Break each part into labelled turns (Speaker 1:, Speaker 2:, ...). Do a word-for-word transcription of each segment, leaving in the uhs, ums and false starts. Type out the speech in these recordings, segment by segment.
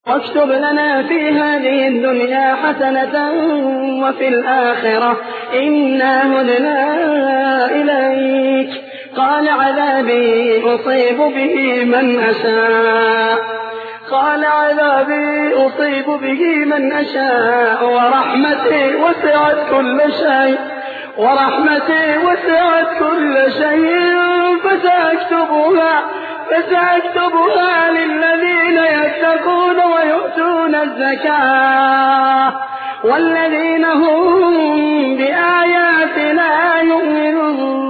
Speaker 1: واكتب لنا في هذه الدنيا حسنة وفي الآخرة إنا هدنا إليك. قال عذابي أصيب به من أشاء قال عذابي أصيب به من أشاء ورحمتي وسعت كل شيء ورحمتي وسعت كل شيء فسأكتبها فسأكتبها للذين يتقون ويؤتون الزكاة والذين هم بآياتنا يؤمنون.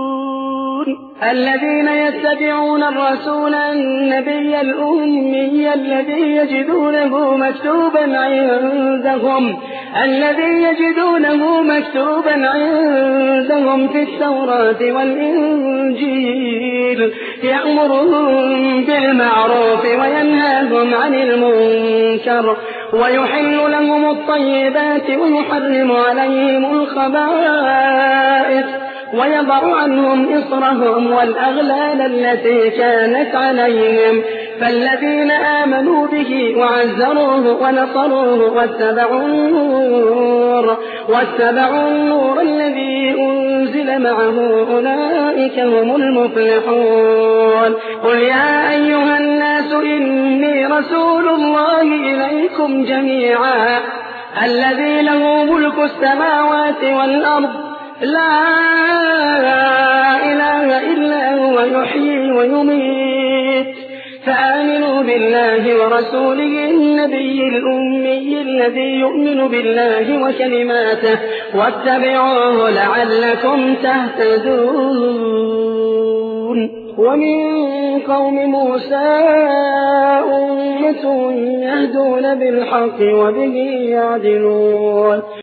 Speaker 1: الذين يتبعون الرسول النبي الأمي الذي يجدونه مكتوبا عندهم الذي يجدونه مكتوبا عندهم في التوراة والإنجيل يأمرهم بالمعروف وينهاهم عن المنكر ويحل لهم الطيبات ويحرم عليهم الخبائث ويضع عنهم إصرهم والأغلال التي كانت عليهم. فالذين آمنوا به وعزروه ونصروه واتبعوا النور واتبعوا النور الذي أنزل معه أولئك هم المفلحون. قل يا أيها الناس إني رسول الله إليكم جميعا الذي له ملك السماوات والأرض لا إله إلا هو يحيي ويميت فآمنوا بالله ورسوله النبي الأمي الذي يؤمن بالله وكلماته واتبعوه لعلكم تهتدون. ومن قوم موسى أمة يهدون بالحق وبه يعدلون.